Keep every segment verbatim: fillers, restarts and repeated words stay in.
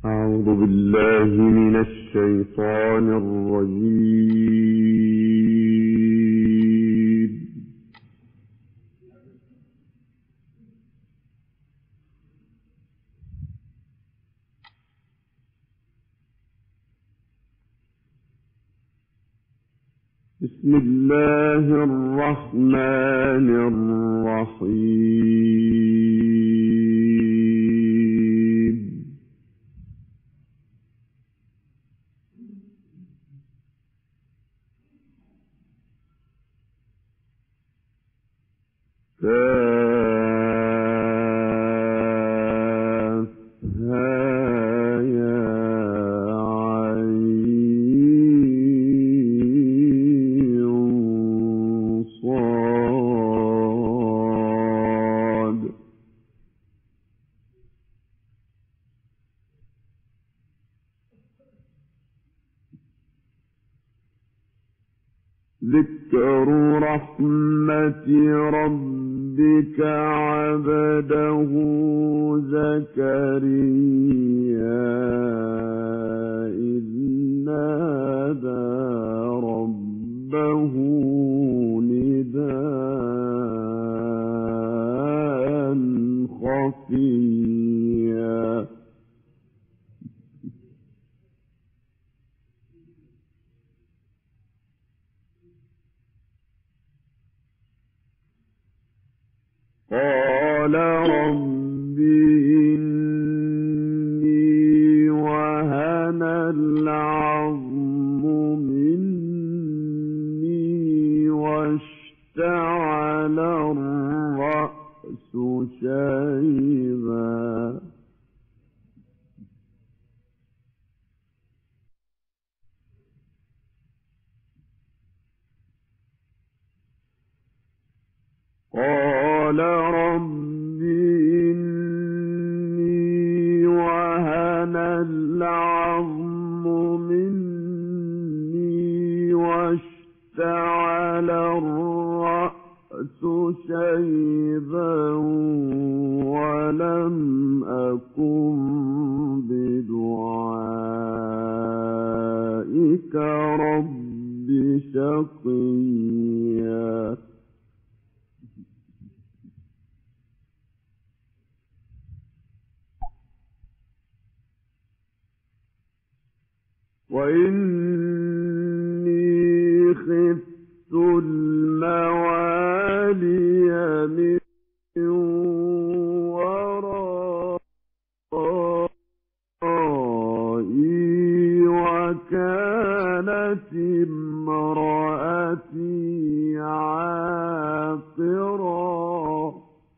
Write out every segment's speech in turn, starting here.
أعوذ بالله من الشيطان الرجيم. بسم الله الرحمن الرحيم. ذكر رحمة ربك عبده زكريا إذ نادى ربه نداء خفيا. قال رب إني وهن العظم مني واشتعل الرأس شيبا. قال رب إني وهن العظم مني واشتعل الرأس شيبا ولم أكن بدعائك رب شقيا. وإني خفت الموالي من ورائي وكانت امرأتي عاقرا.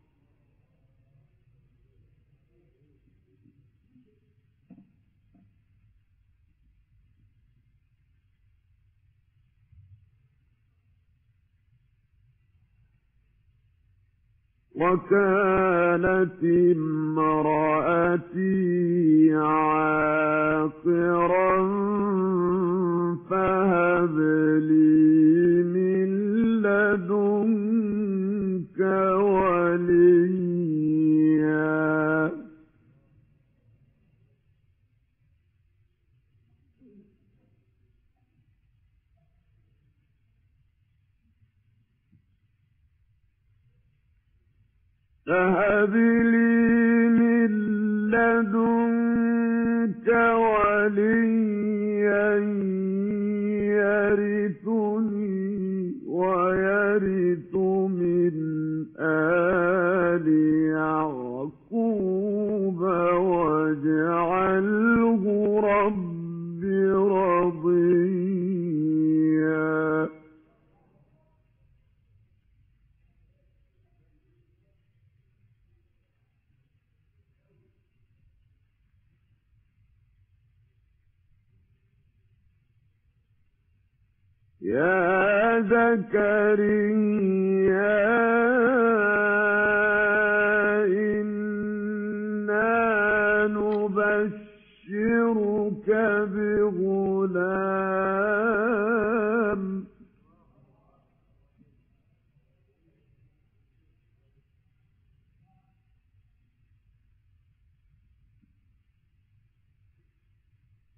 وكانت امرأتي عاقرا فهب لي من لدنك وليا. فهب لي من لدنك وليا يرثني ويرث من آل يعقوب واجعله رب رضيا. يا زكريا إنا نبشرك بغلام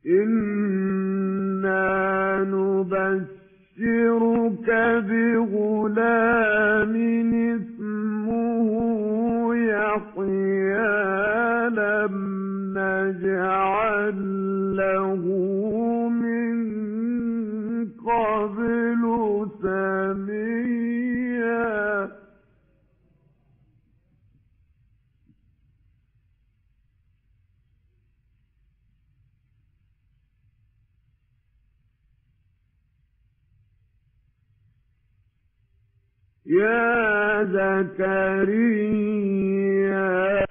إِنَّا نُبَشِّرُكَ بِغُلَامٍ اسْمُهُ يَحْيَىٰ لَمْ نَجْعَل لَّهُ مِن قَبْلُ سَمِيًّا. يَا زَكَرِيَّا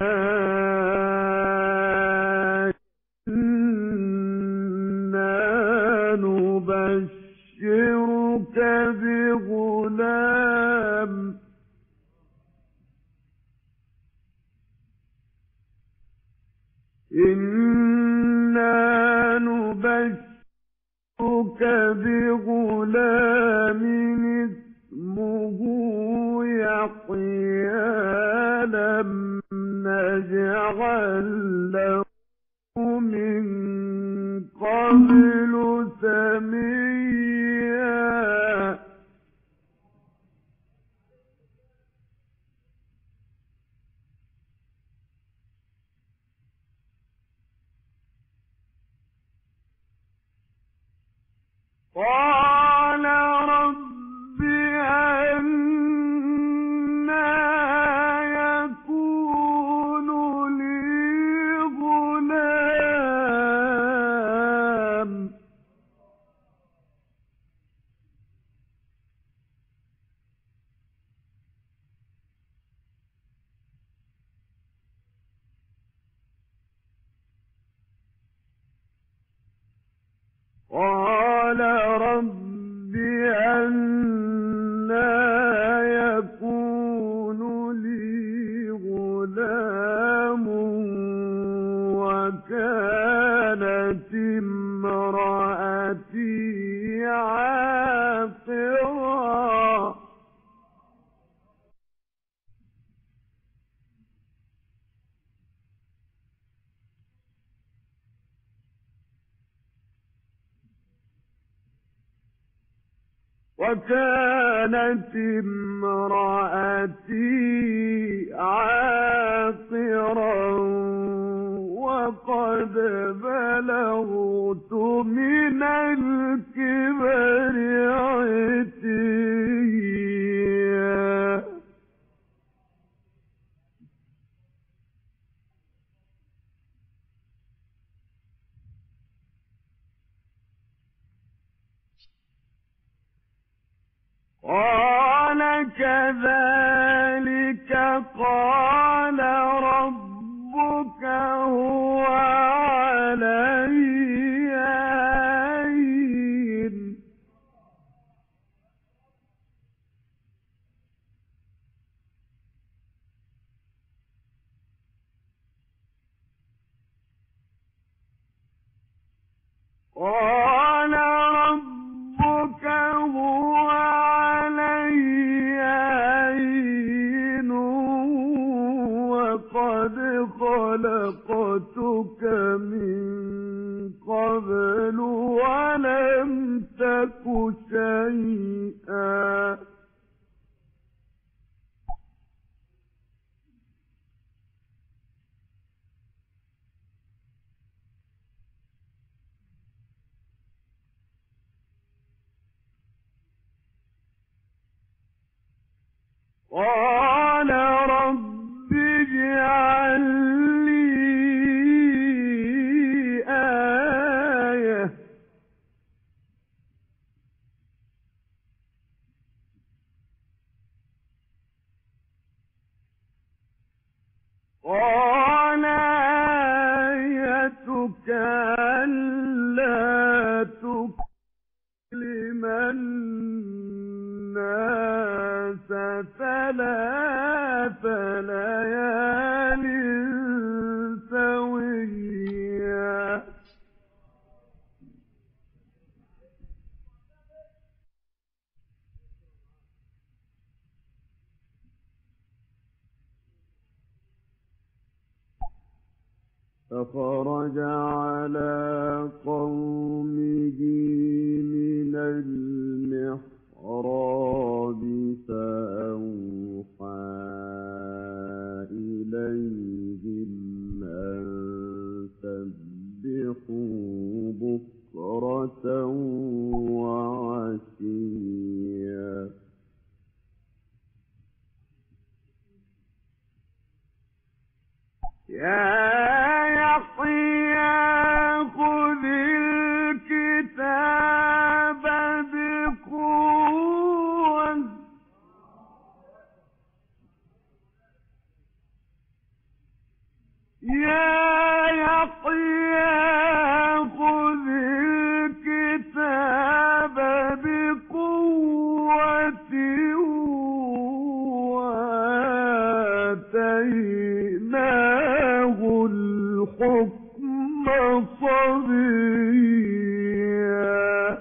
إِنَّا نُبَشِّرُكَ بِغُلَامٍ إِنَّا نُبَشِّرُكَ بِغُلَامٍ اسْمُهُ يَحْيَىٰ لَمْ نَجْعَل لَّهُ مِن قَبْلُ سَمِيًّا. قَالَ رَبِّ أَنَّىٰ يَكُونُ لِي غُلَامٌ قَالَ رَبِّ أَنَّىٰ يَكُونُ لِي غُلَامٌ وَكَانَتِ امْرَأَتِي عَاقِرًا. وَكَانَتِ امْرَأَتِي عَاقِرًا وَقَدْ بَلَغْتُ مِنَ الْكِبَرِ عِتِيًّا. قَالَ كَذَٰلِكَ قَالَ رَبُّكَ هُوَ عَلَيَّ هَيِّنٌ ۖ قَالَ رَبُّكَ هُوَ عَلَيَّ هَيِّنٌ وَقَدْ خَلَقْتُكَ مِن قَبْلُ وَلَمْ تَكُ شَيْئًا. قَالَ رَبِّ اجْعَل لِّي آيَةً ۖ قَالَ آيَتُكَ أَلَّا تُكَلِّمَ النَّاسَ ثَلَاثَ لَيَالٍ سَوِيًّا. فخرج على قومه صبيا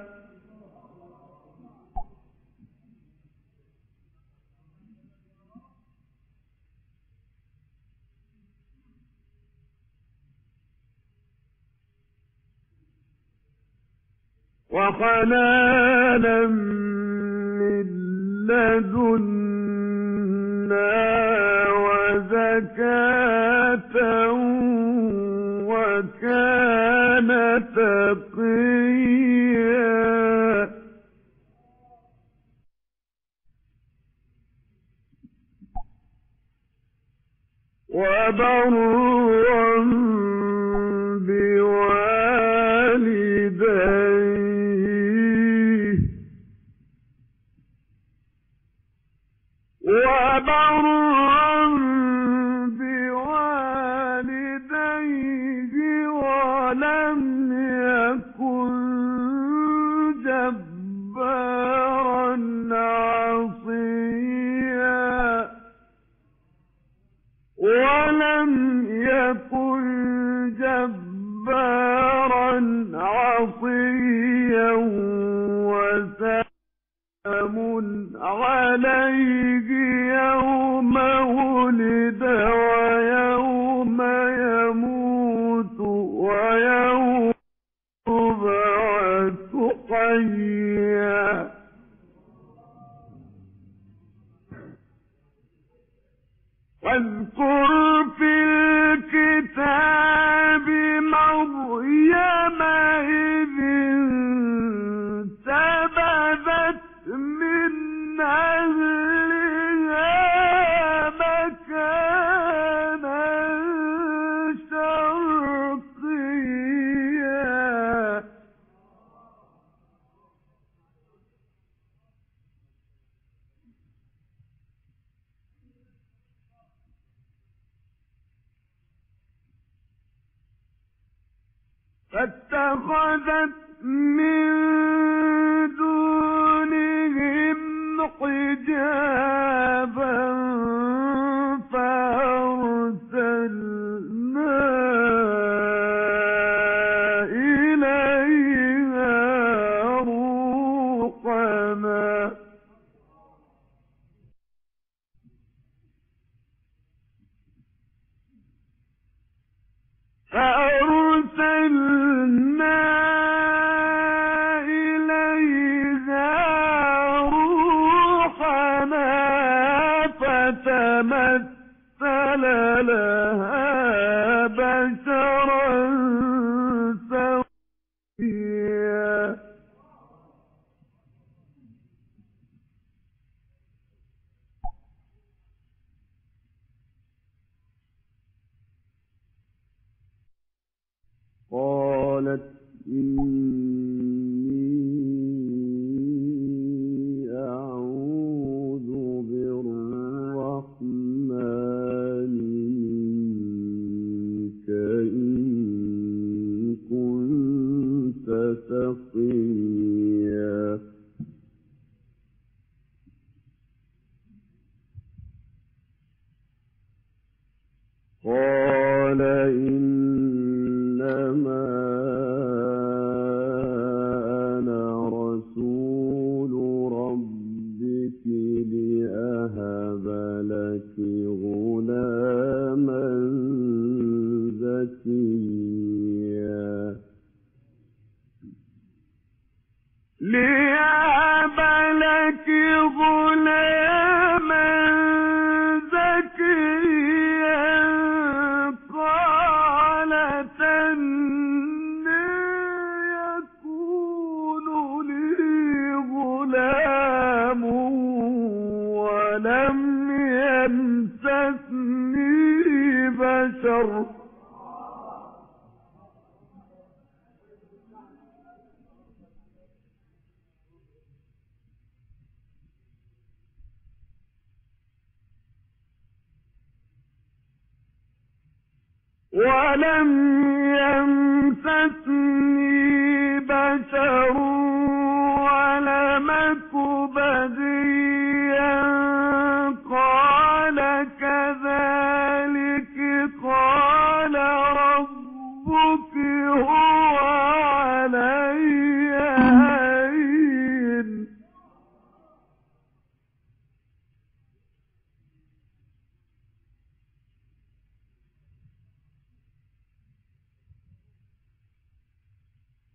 وحنانا من لدنا وزكاة وكان تقيا وبرا بوالديه وبرا بوالديه ولم يكن جبارا عصيا ولم يكن جبارا عصيا وسلام عليه يوم ولد ويوم يموت ويوم يبعث حيا واذكر في الكتاب مريم إذ انتبذت من أهلها مكانا شرقيا فاتخذت من دونهم حجابا فأرسلنا إليها روحنا فأرسلنا إليها روحنا فتمثل لها بشرا سويا قالت إني أعوذ بالرحمن منك إن كنت تقيا قال إنما أنا رسول ربك لأهب لك غلاما زكيا لأهب لك غلاما زكيا قالت أنى يكون لي غلام ولم يمسسني بشر ولم يمسسني بشر ولم أك بغيا قال كذلك قال ربك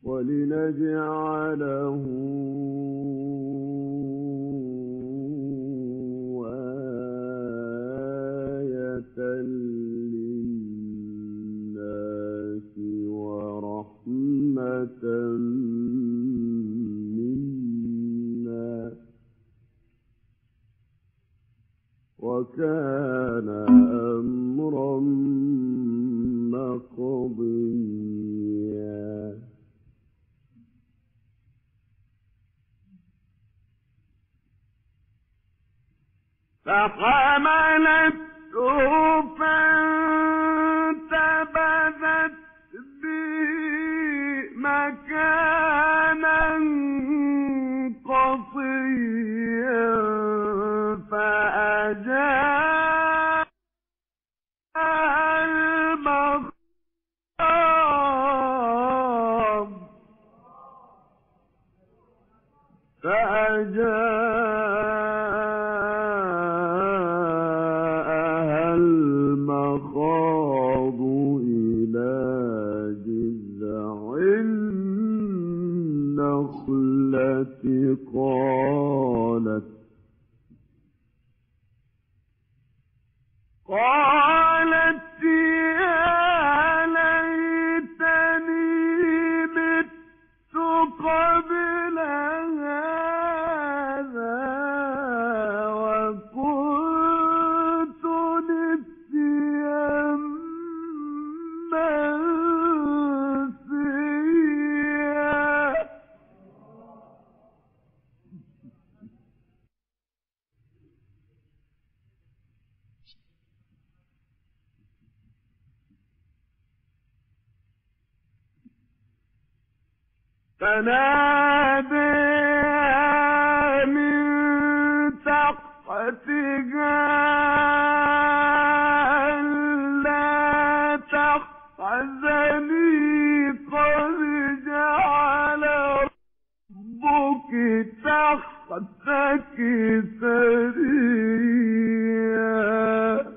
ولنجعله آية للناس ورحمة منا وكان أمرا مقضيا. فحملته فانتبذت به مكانا قصيا فأجاء المخاض فأجاءها المخاض إلى جذع النخلة قالت قالت يا ليتني مت قبل هذا وكنت نسيا منسيا. فناداها من تحتها ألا تحزني قد جعل ربك تحتك سريا.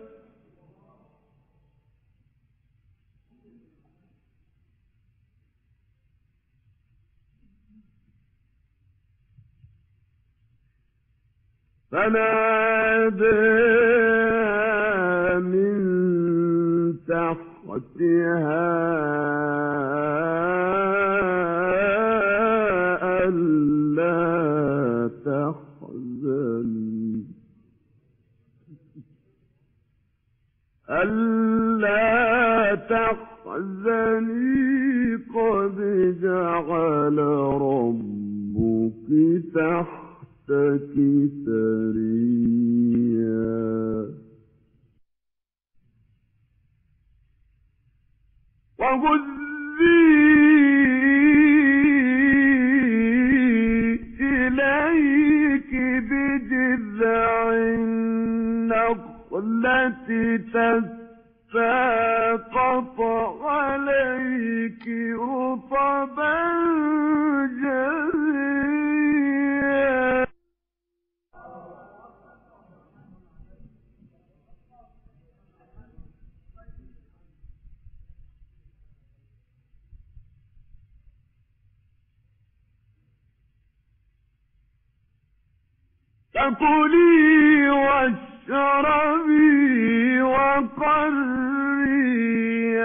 فناداها من تحتها ألا تحزني ألا تحزني قد جعل ربك تحتك سريا. وهزي إليك بجذع النخلة تساقط عليك رطبا جنيا. فكلي واشربي وقري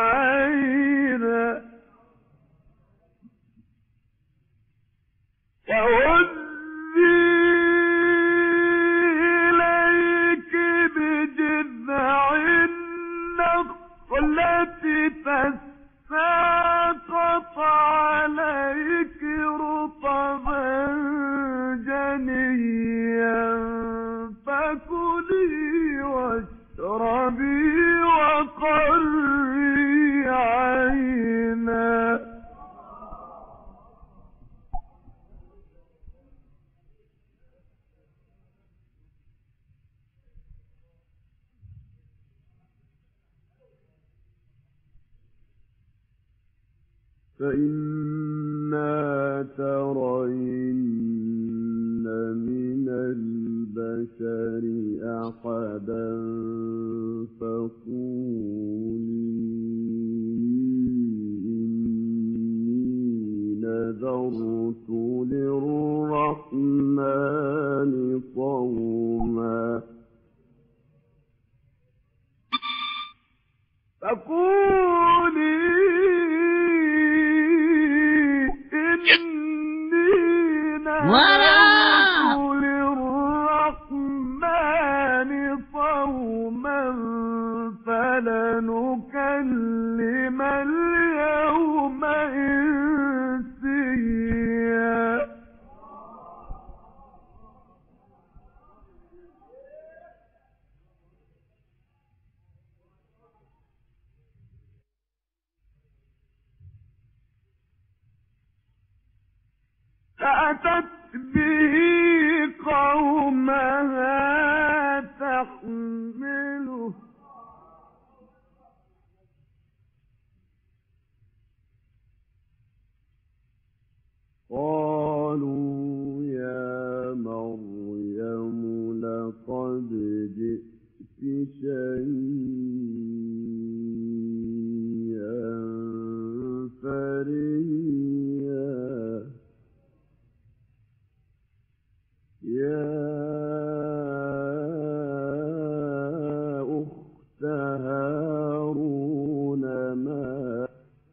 عينا وهزي إليك بجذع النخلة تساقط عليك رطبا جنيا فكلي واشربي وقري عينا. فإما ترين من البشر أحدا فقولي إني نذرت للرحمن صوما فقولي إني نذرت للرحمن صوما فلنكلم اليوم إنسيا فأتت به قومها تحمله قالوا يا مريم لقد جئت شيئا فريا يا أخت هارون ما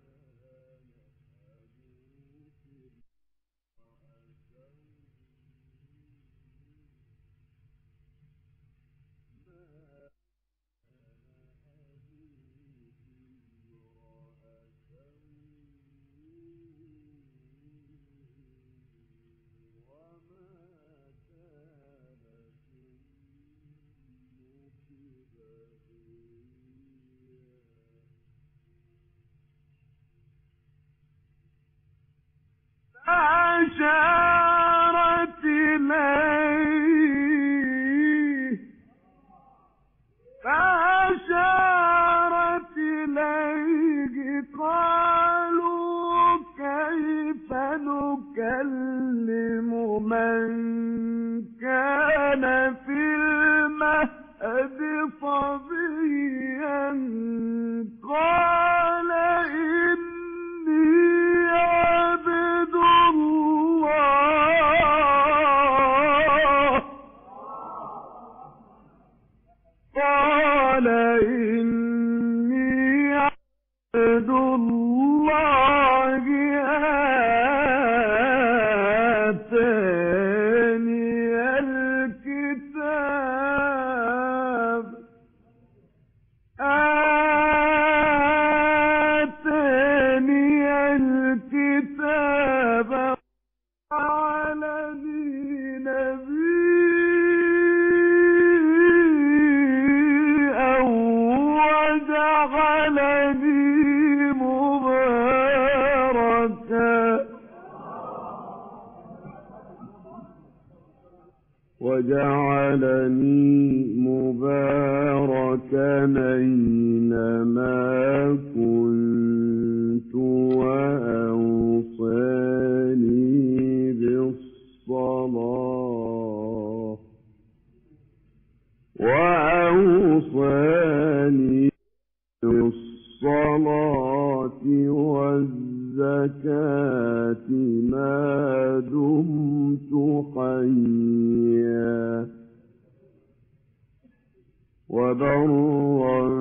فأشارت إليه فأشارت إليه قالوا كيف نكلم من كان في المهد صبيا قال إني عبد الله قال إني عبد الله آتاني الكتاب آتاني الكتاب وجعلني نبيا وجعلني مباركا وجعلني مباركا أينما كنت وأوصاني بالصلاة وأوصاني بالصلاة والزكاة ما دمت حيا وبرا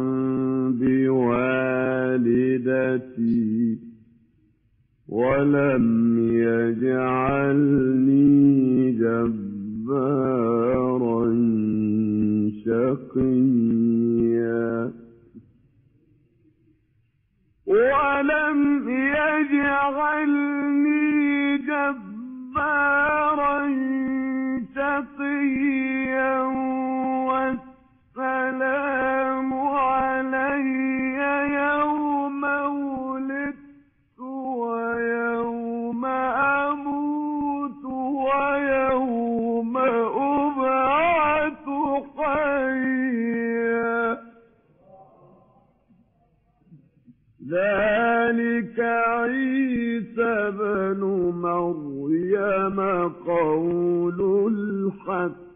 بوالدتي ولم يجعلني جبارا شقيا ولم يجعلني جبارا شقيا والسلام علي يوم ولدت ويوم أموت ويوم أبعث حيا ذلك عيسى بن مريم قول الحق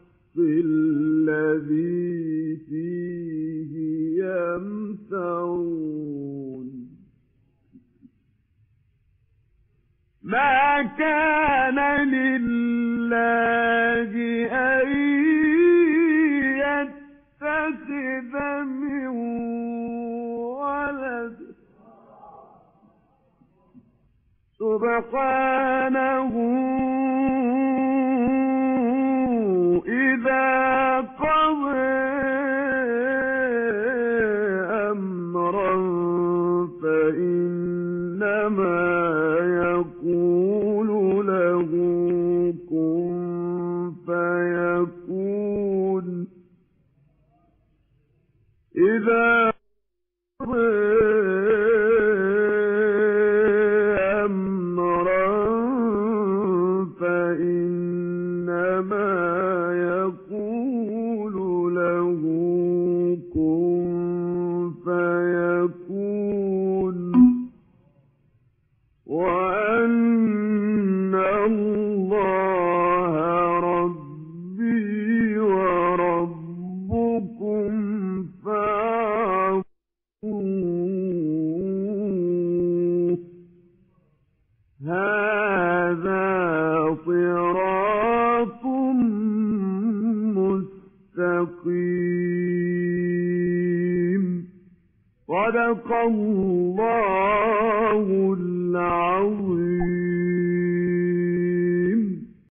الذي فيه يمترون ما كان لله أن يتخذ من ولد سبحانه إذا قضى أمرا فإنما يقول له كن فيكون إذا صدق الله العظيم.